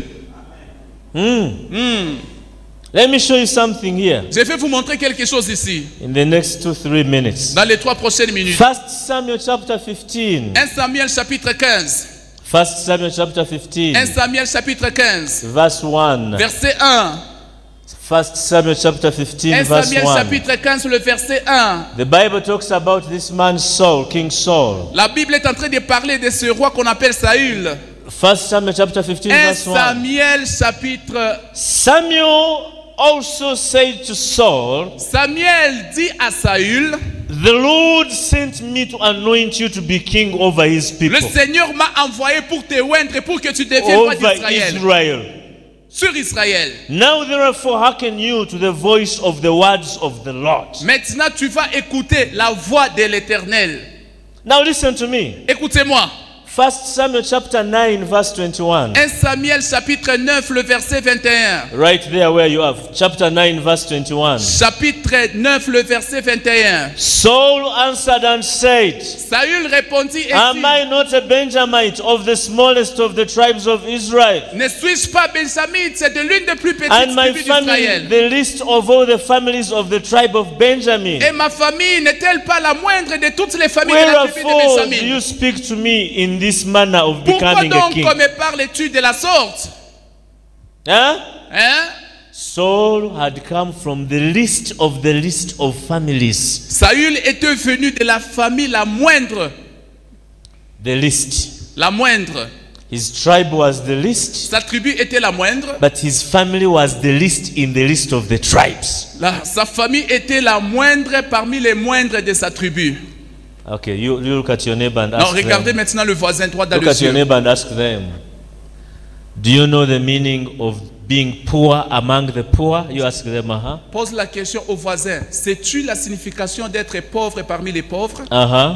Let me show you something here Je vais vous montrer quelque chose ici, in the next two, three minutes. dans les trois prochaines minutes. First Samuel chapter fifteen. un Samuel chapitre quinze. First Samuel chapter fifteen. un Samuel chapitre quinze. Verse one. Verset un. First Samuel chapter fifteen, un verse Samuel one. chapitre quinze, le verset un. The Bible talks about this man Saul, King Saul. La Bible est en train de parler de ce roi qu'on appelle Saül. First Samuel chapter fifteen, un verse one. Samuel chapitre... Samuel also said to Saul, Samuel dit à Saül, the Lord sent me to anoint you to be king over his le people, Seigneur m'a envoyé pour te oindre, pour que tu deviennes roi over d'Israël. Israel. Sur Israël. Now therefore hearken you to the voice of the words of the Lord. Maintenant, tu vas écouter la voix de l'Éternel. Now listen to me. Écoutez-moi. First Samuel chapter nine, verse twenty-one. un Samuel chapitre neuf, le verset vingt et un. Right there where you have. Chapter nine, verse twenty-one. Chapitre neuf, le verset vingt et un. Saul answered and said, Saül répondit et am dit, I not a Benjamite of the smallest of the tribes of Israel? ne suis-je pas Benjamite, c'est de l'une des plus petites And my tribus family, d'Israël. the least of all the families of the tribe of Benjamin. Et ma famille n'est-elle pas la moindre de toutes les familles de la tribu de Wherefore do Benjamin? you speak to me in this manner of Pourquoi becoming a donc king? me parles-tu de la sorte? Huh? Hein? Saul had come from the least of the least of families. Saül était venu de la famille la moindre. The least. La moindre. His tribe was the least, Sa tribu était la moindre. but his family was the least in the list of the tribes. La- sa famille était la moindre parmi les moindres de sa tribu. Okay, you, you look at your neighbor and Non, ask regardez them. maintenant le voisin droit dans Look le at your yeux. neighbor and ask them. Do you know the meaning of being poor among the poor? You ask them, uh-huh. Pose la question au voisin. Sais-tu la signification d'être pauvre parmi les pauvres? Uh-huh.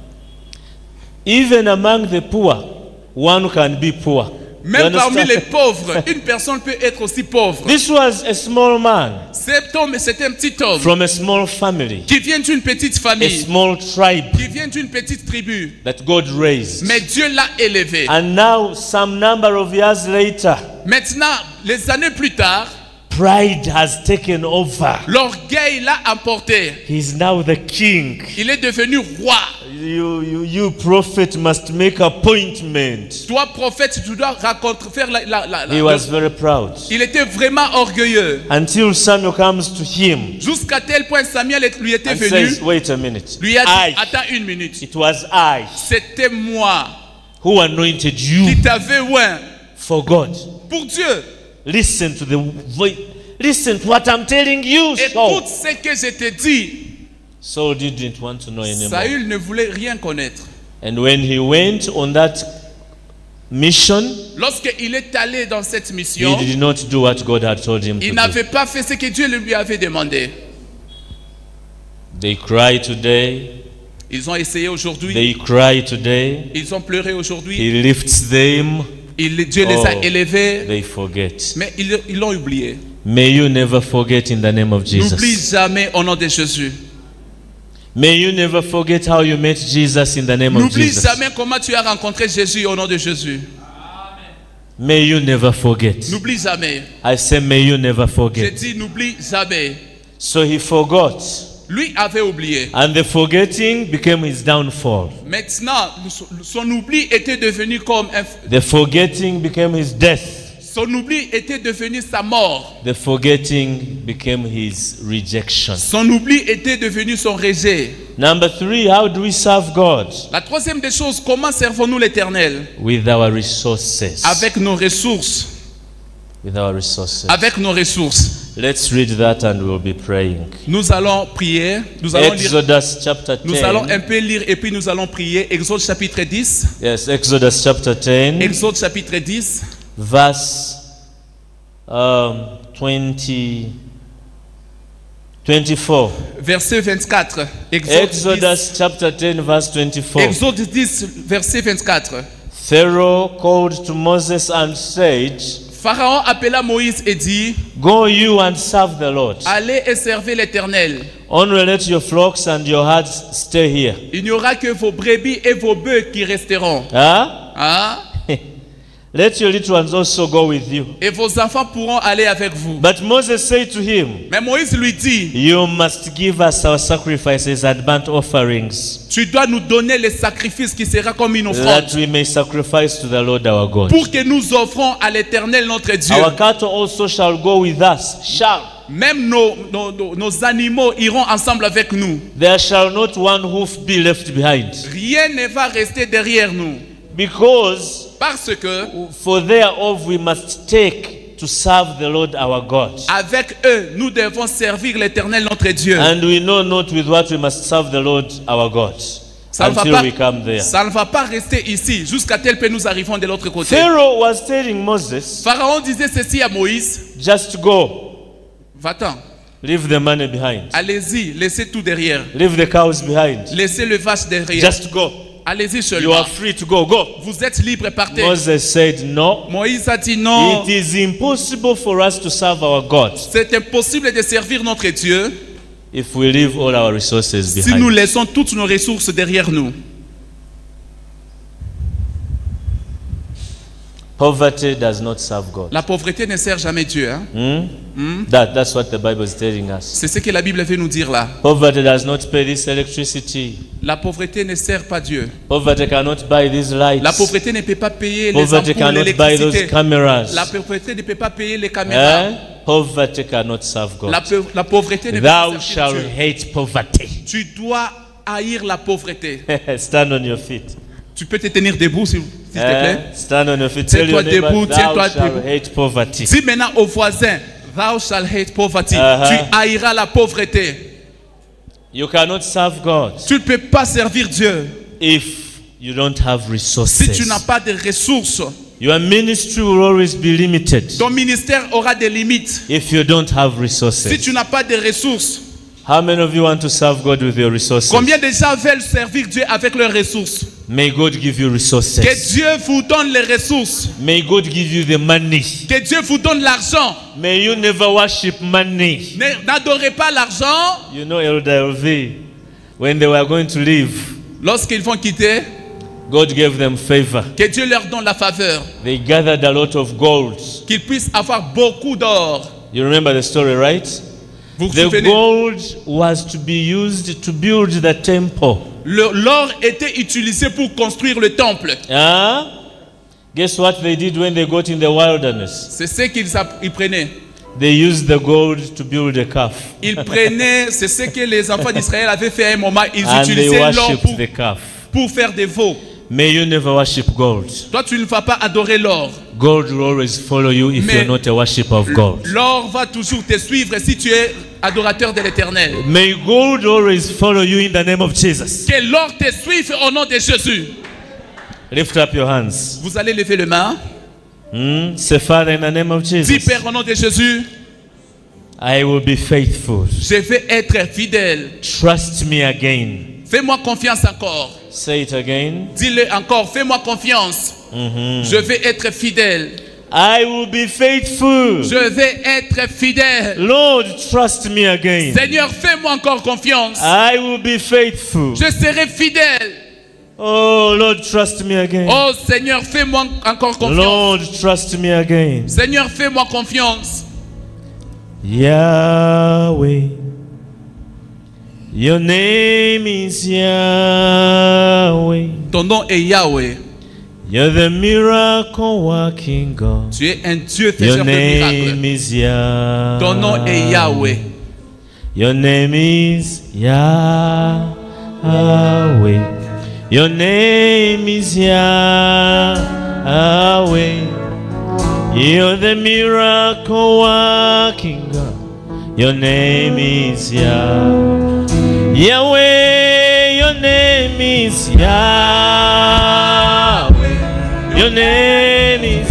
Even among the poor, one can be poor. You Même parmi understand? les pauvres, une personne peut être aussi pauvre. This was a small man Cet homme, c'est un petit homme from a small family, qui vient d'une petite a famille, small tribe qui vient d'une petite tribu. that God raised. Mais Dieu l'a élevé. And now, some number of years later, Maintenant, les années plus tard, pride has taken over. l'orgueil l'a emporté. He's now the king. Il est devenu roi. You, you, you prophet must make appointment. Toi, prophète, tu dois raconter, faire la, la- la- la- He was very proud. Il était vraiment orgueilleux. Until Samuel comes to him Jusqu'à tel point, Samuel est- lui était and venu. says, wait a minute. Lui a dit, I, attends une minute. it was I C'était moi who anointed you qui t'avais oint for God. pour Dieu. Listen to the voice. Listen to what I'm telling you, Et Saul. tout ce que je t'ai dit, Saul didn't want to know anymore. Saül ne voulait rien connaître. And when he went on that mission, Lorsqu'il est allé dans cette he mission, did not do what God had told him il to do. n'avait pas fait ce que Dieu lui avait demandé. They cry today. Ils ont essayé aujourd'hui, They cry today. ils ont pleuré aujourd'hui, He lifts them. il- Dieu les a Oh. élevés, They forget. mais ils ils l'ont oublié. May you never forget in the name of N'oublie Jesus. jamais au nom de Jésus. May you never forget how you met Jesus in the name of N'oublie Jesus. jamais comment tu as rencontré Jésus au nom de Jésus. May you never forget. N'oublie jamais. I say, may you never J'ai forget. dit n'oublie jamais. So he forgot. Lui avait oublié. And the forgetting became his downfall. Maintenant, son oubli était devenu comme un, The forgetting became his death. son oubli était devenu sa mort. The forgetting became his rejection. Son oubli était devenu son rejet. Number three, how do we serve God? La troisième des choses, comment servons-nous l'Éternel? With our resources. Avec nos ressources. With our resources. Avec nos ressources. Let's read that and we'll be praying. Nous allons prier. Nous allons lire. Exodus chapter Nous allons un ten. peu lire et puis nous allons prier. Exode chapitre dix. Yes, Exodus chapter ten, Exode chapitre dix. verse um, twenty, twenty-four. Verset vingt-quatre. Exode Exodus chapter ten, verse dix. twenty-four. Exode dix, verset vingt-quatre. Pharaoh called to Moses and said, Pharaon appela Moïse et dit, go you and serve the Lord. allez et servez l'Éternel. Only let your flocks and your herds stay here. Il n'y aura que vos brebis et vos bœufs qui resteront. Huh? Hein? Let your little ones also go with you. Et vos enfants pourront aller avec vous. But Moses said to him, Mais Moïse lui dit, you must give us our sacrifices and burnt offerings, tu dois nous donner les sacrifices qui sera comme une offrande that we may sacrifice to the Lord our God. pour que nous offrons à l'Éternel notre Dieu. Our cattle also shall go with us. Shall. Même nos, nos, nos, nos animaux iront ensemble avec nous. There shall not one hoof be left behind. Rien ne va rester derrière nous. Because Parce que for thereof we must take to serve the Lord our God. avec eux, nous devons servir l'Éternel notre Dieu. And we know not with what we must serve the Lord our God Ça ne, va until pas, we come there. ça ne va pas rester ici jusqu'à tel que nous arrivons de l'autre côté. Pharaoh was telling Moses, Pharaon disait ceci à Moïse, just go, va-t'en, leave the money behind, allez-y, laissez tout derrière. leave the cows behind, Laissez le vache derrière. just go. Allez-y You seulement. are free to go, go. Vous êtes libre, partez. Moses said, no, Moïse a dit non. it is impossible for us to serve our God C'est impossible de servir notre Dieu if we leave all our resources si nous behind. laissons toutes nos ressources derrière nous. Poverty does not serve God. La pauvreté ne sert jamais Dieu. Hein? Hmm? That, that's what the Bible is telling us. C'est ce que la Bible veut nous dire là. Poverty does not pay this electricity. La pauvreté ne sert pas Dieu. Poverty cannot buy these lights. La pauvreté ne peut pas payer les Poverty ampoules, cannot buy those l'électricité. cameras. La pauvreté ne peut pas payer les caméras. Eh? Poverty cannot serve God. La, peu- la pauvreté ne peut pas Thou servir shall Dieu. hate poverty. Tu dois haïr la pauvreté. Stand on your feet. Tu peux te tenir debout s'il s'il te plaît. Eh, stand on your feet. Tell Tiens-toi your neighbor, debout, thou tiens-toi shalt debout. hate poverty. Dis maintenant au voisin, thou shall hate poverty. Uh-huh. Tu haïras la pauvreté. You cannot serve God Tu ne peux pas servir Dieu if you don't have resources. si tu n'as pas de ressources. Your ministry will always be limited Ton ministère aura des limites if you don't have resources. si tu n'as pas de ressources. How many of you want to serve God with your resources? Combien de gens veulent servir Dieu avec leurs ressources? May God give you resources. Que Dieu vous donne les ressources. May God give you the money. Que Dieu vous donne l'argent. May you never worship money. Ne- N'adorez pas l'argent. You know Elder L V, when they were going to leave, Lorsqu'ils vont quitter, God gave them favor. que Dieu leur donne la faveur. They gathered a lot of gold. Qu'ils puissent avoir beaucoup d'or. You remember the story, right? Vous vous The souvenez? gold was to be used to build the temple. Le- L'or était utilisé pour construire le temple. Ah? Guess what they did when they got in the wilderness? C'est ce qu'ils app- ils prenaient. They used the gold to build a calf. Ils prenaient, c'est ce que les enfants d'Israël avaient fait à un moment. Ils And they utilisaient l'or worshipped pour, the calf. pour faire des veaux. May you never worship gold. Toi, tu ne vas pas adorer l'or. Gold will always follow you if Mais- you're not a worshiper of gold. L'or va toujours te suivre si tu es adorateur de l'Éternel. May gold always follow you in the name of Jesus. Que l'or te suive au nom de Jésus. Lift up your hands. Vous allez lever les mains. Hmm? Say, Father, in the name of Dis, Jesus, Père, au nom de Jésus, I will be faithful. je vais être fidèle. Trust me again. Fais-moi confiance encore. Say it again. Dis-le encore, fais-moi confiance. Mhm. Je vais être fidèle. I will be faithful. Je vais être fidèle. Lord, trust me again. Seigneur, fais-moi encore confiance. I will be faithful. Je serai fidèle. Oh, Lord, trust me again. Oh Seigneur, fais-moi encore confiance. Lord, trust me again. Seigneur, fais-moi confiance. Yahweh, your name is Yahweh. Ton nom est Yahweh. You're the miracle working God. Tu es un Dieu Your faiseur de name miracles. is Yahweh. Ton nom est Yahweh. Your name is Yahweh. Your name is Yahweh. You're the miracle working God. Your name is Yahweh. Yahweh, your name is Yahweh. Your name is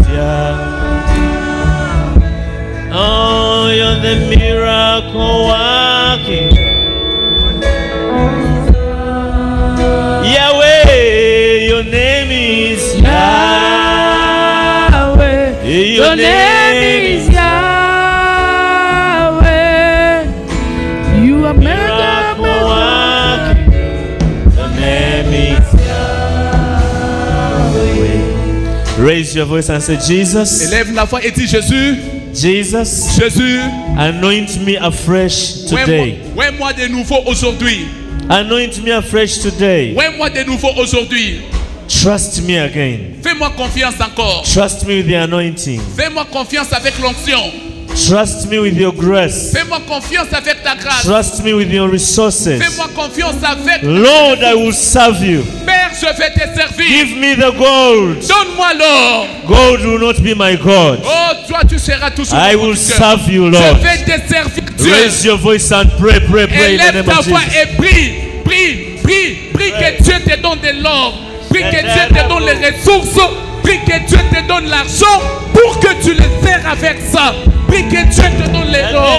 Yahweh. Oh, you're the miracle working God. Yahweh, your name is Yahweh. Your name is Yahweh. You are miracle working. Your name is Yahweh. Raise your voice and say, Jesus, Élève la voix et dis Jésus, Jesus, Jésus, anoint me afresh today. ouais moi de nouveau aujourd'hui. Anoint me afresh today. Ouais moi de nouveau aujourd'hui. Trust me again. Fais-moi confiance encore. Trust me with the anointing. Fais-moi confiance avec l'onction. Trust me with your grace. Fais-moi confiance avec ta grâce. Trust me with your resources. Fais-moi confiance avec. Lord, I will serve you. Père, je vais te servir. Give me the gold. Donne-moi l'or. Gold will not be my God. Oh, toi, tu seras toujours. I mon will Dieu. serve you, Je Lord. vais te servir, Dieu. Raise your voice and pray, pray, pray in the Élève name ta of voix Jesus. et prie, prie, prie, prie que Dieu te donne de l'or. Prie que Dieu te donne les ressources. Prie que Dieu te donne l'argent pour que tu le sers avec ça. Prie que Dieu te donne les l'or.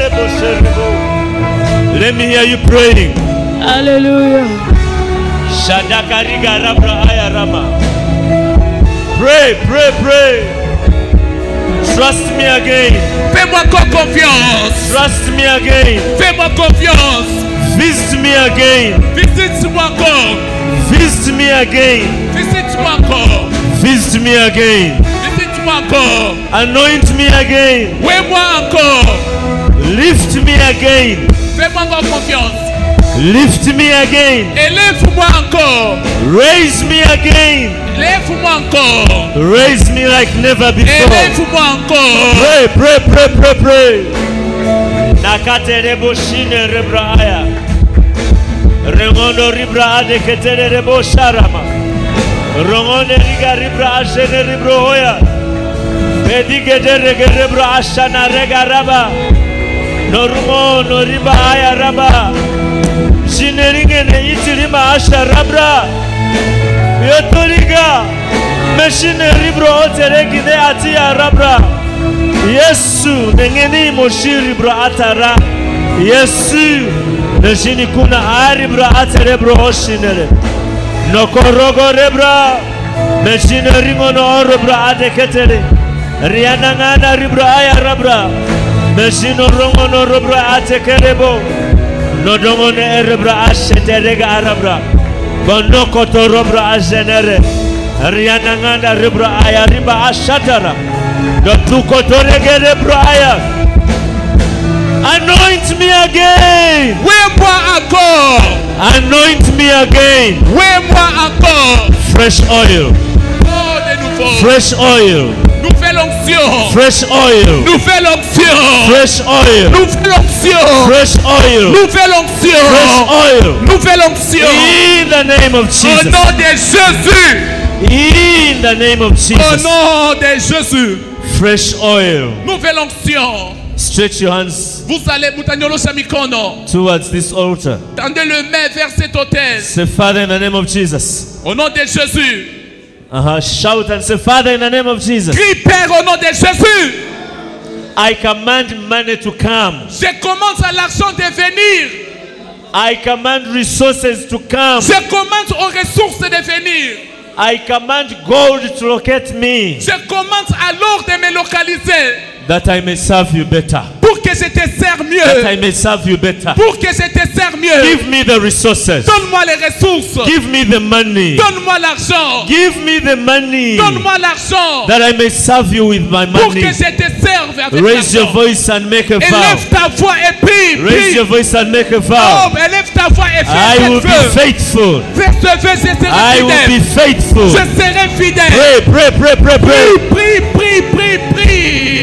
Let me hear you praying. Hallelujah. Shadakariga rabra ayarama. Pray, pray, pray. Trust me again. Fais-moi encore confiance. Trust me again. Fais-moi confiance. Visit me again. Visite-moi encore. Visit me again. Visite-moi encore. Visit me again. Visite-moi encore. Anoint me again. Ouais-moi encore. Lift me again. Fais-moi encore confiance. Lift me again. Élève-moi encore. Raise me again. Élève-moi encore. Raise me like never before. Élève-moi encore. Pray, pray, pray, pray, pray. Nakate rebo shine rebra aya. Remondo ribra ade ketere rebo sharama. Rongone riga ribra ashene ribro hoya. Bedige de rege ribro ashana rega raba. Normo no riba aya raba. Jineringe ne itirima asha rabra. Yotoriga. Meshine ribro oteregi ne atia rabra. Yesu nengeni moshiri bro atara. Yesu neshini kuna ari bro atere bro hoshinere. Nokorogo rebra. Meshine ringo no oro bro adeketere. Riana ngana ribro aya rabra. Meshino rongo no robra atekerebo. Nodongo ne erebra asheterega arabra. Bondoko to robra ajenere. Riana ngana ribro aya riba ashatara. Dotuko to rege rebro aya. Anoint me again. Oui-moi encore. Anoint me again. Oui-moi encore. Fresh oil. Oh, de nouveau. Fresh oil. Nouvelle onction. Fresh oil. Nouvelle onction. Fresh oil. Nouvelle onction. Fresh oil. Nouvelle onction. Fresh oil. Nouvelle onction. In the name of Au Jesus. nom de Jésus. In the name of Au Jesus. nom de Jésus. Fresh oil. Nouvelle onction. Stretch your hands Vous allez mutanyolosha mikono. towards this altar. Tendez le main vers cet autel. Say, Father, in the name of Jesus. Au nom de Jésus. Uh-huh. Shout and say, Father, in the name of Jesus. Crie Père au nom de Jésus. I command money to come. Je commence à l'argent de venir. I command resources to come. Je commande aux ressources de venir. I command gold to locate me, Je commande alors de me localiser. that I may serve you better. Pour que je te sers That mieux. I may serve you better. Pour que je te sers mieux. Give me the resources. Donne-moi les ressources. Give me the money. Donne-moi l'argent. Give me the money, Donne-moi l'argent. that I may serve you with my Pour que money. je te serve avec Raise your l'argent. voice and make a vow. Élève ta voix et prie. Raise Prie. your voice and make a Oh, vow. élève ta voix et I fais will ce be vœu. faithful. Fais ce vœu, je serai I will be fidèle. faithful. Je serai fidèle. Pray, pray, pray, pray, pray. Prie, prie, prie, prie.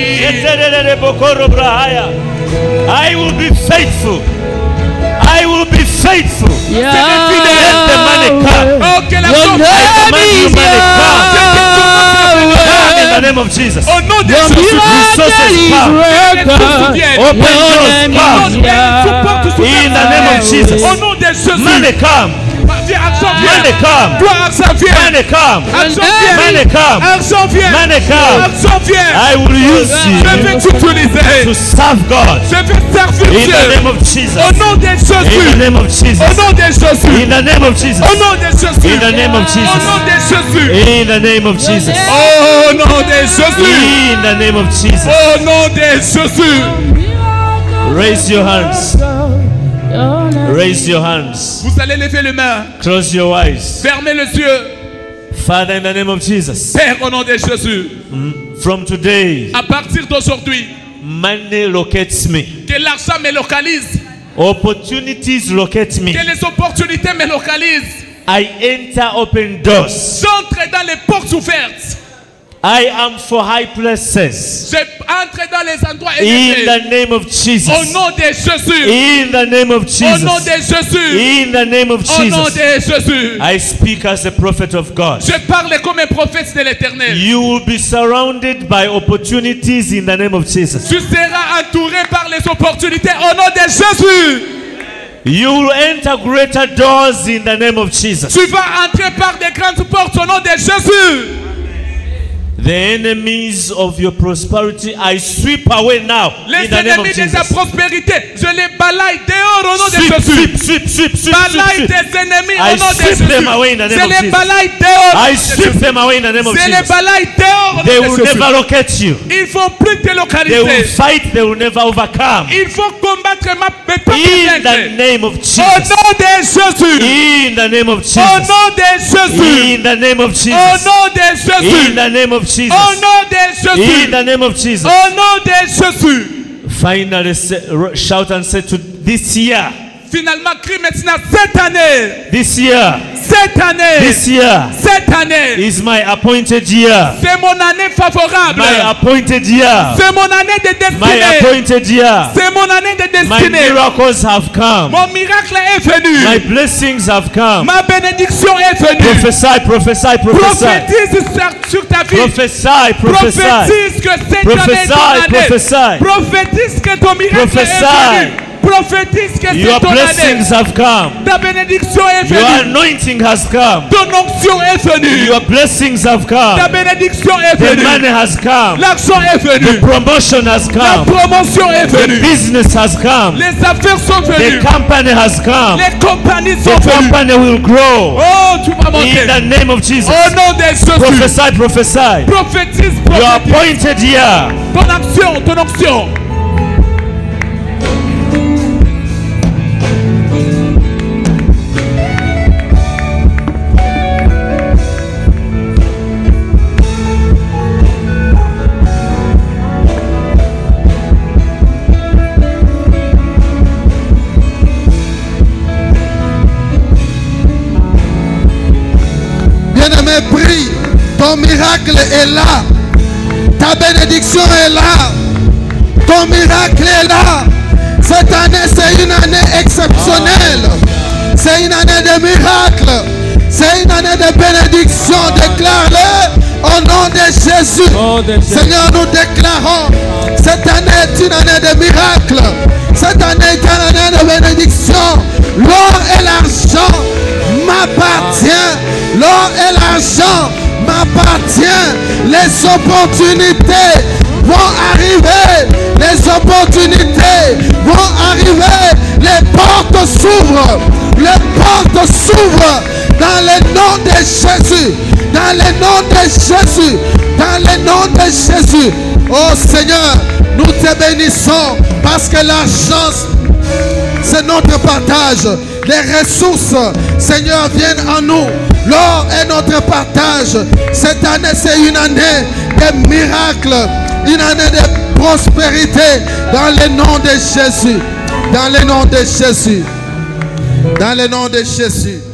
I will be faithful. I will be faithful. Yeah. Let the money come. Oh, que l'argent Your I command you name is money come. Come in the name of Jesus. Au nom de Your Jésus. Resources miracle come. is worker. Open Your doors name come. is Supporte Yahweh. In the name of Jesus. Au nom de Jésus. Money come. Viens, argent Money vient. come. Toi, argent vient. Money come. Argent Money vient. come. Argent vient. Money come. Argent vient. I will use Je vais you t'utiliser. to serve God. Je vais servir In the Dieu. name of Jesus. Au nom de In the Jésus. name of Jesus. Au nom de Jésus. In the name of Jesus. Au nom de Jésus. In the name of Au Jesus. nom de Jésus. In the name of Jesus. Au nom de Jésus. In the name of Jesus. Au nom de Jésus. Raise your hands. Raise your hands. Vous allez lever les mains. Close your eyes. Fermez les yeux. Father, in the name of Jesus. Père, au nom de Jésus. From today, À partir d'aujourd'hui, money locates me. que l'argent me localise. Opportunities locate me. Que les opportunités me localisent. I enter open doors. J'entre dans les portes ouvertes. I am for high places. J'entre dans les endroits In élevés. the name of Jesus. Au nom de Jésus. In the name of Au nom de Jesus. Jésus. In the name of Au nom Jesus. de Jésus. I speak as a prophet of God. Je parle comme un prophète de l'Éternel. You will be surrounded by opportunities in the name of Jesus. Tu seras entouré par les opportunités au nom de Jésus. You will enter greater doors in the name of Jesus. Tu vas entrer par des grandes portes au nom de Jésus. The enemies of your prosperity, I sweep away now Les in the name of ennemis de ta Jesus. prospérité, je les balaye dehors au nom de Sweep, Jésus. sweep, sweep, sweep, sweep, Balaye sweep, sweep. tes ennemis I au nom de sweep Jésus. them away in the name Je of les Jesus. balaye dehors. I sweep them away in the name of Je les Jesus. balaye dehors au They nom will de Jésus. never locate you. Ils vont plus te They will localiser. fight, they will never overcome. Il faut combattre ma mais pas In the vaincre. name of Au Jesus. nom de Jésus. In the name of Au Jesus. nom de Jésus. In the name of Au Jesus. nom de Jésus. In the name of Jesus. Au nom de Jésus. In the name of Jesus. Au nom de Jésus. Finally, say, r- shout and say to this year, Finalement, crie maintenant cette année. this year, Cette année, this year cette année, is my appointed year. c'est mon année favorable. My appointed year. C'est mon année de My destinée. appointed year. C'est mon année de My destinée. miracles have come. Mon miracle est venu. My blessings have come. Ma bénédiction est venue. Prophesy, prophesy, prophesy. Prophétise sur, sur ta vie. Prophesy, prophesy. Prophétise que cette Prophesy, année est ton année. prophesy. Prophétise que ton miracle Prophesy. est venu. Prophétise que Your c'est ton année. blessings have come. Ta bénédiction est Your venue. anointing has come. Ton onction est venue. Your blessings have Ta come. bénédiction est The venue. money has come. L'argent est The venu. promotion has La come. promotion est The venue. business has come. Les affaires sont The venues. company has come. Les compagnies sont The venues. company will grow. Oh, tu vas monter. In the name of Jesus. Au nom de Jésus. Prophesy, prophesy. Prophétise, Your prophétise. appointed year. Ton action, ton action. Bien-aimé, prie. Ton miracle est là. Ta bénédiction est là. Ton miracle est là. Cette année, c'est une année exceptionnelle. C'est une année de miracle. C'est une année de bénédiction. Déclare-le au nom de Jésus. Oh, de Jésus. Seigneur, nous déclarons, cette année est une année de miracle. Cette année est une année de bénédiction. L'or et l'argent m'appartient. L'or et l'argent m'appartient. Les opportunités vont arriver. Les opportunités vont arriver. Les portes s'ouvrent. Les portes s'ouvrent dans le nom de Jésus. Dans le nom de Jésus. Dans le nom de Jésus. Oh Seigneur, nous te bénissons parce que l'argent, c'est notre partage. Les ressources, Seigneur, viennent en nous. L'or est notre partage. Cette année, c'est une année de miracles, une année de prospérité dans le nom de Jésus. Dans le nom de Jésus. Dans le nom de Jésus.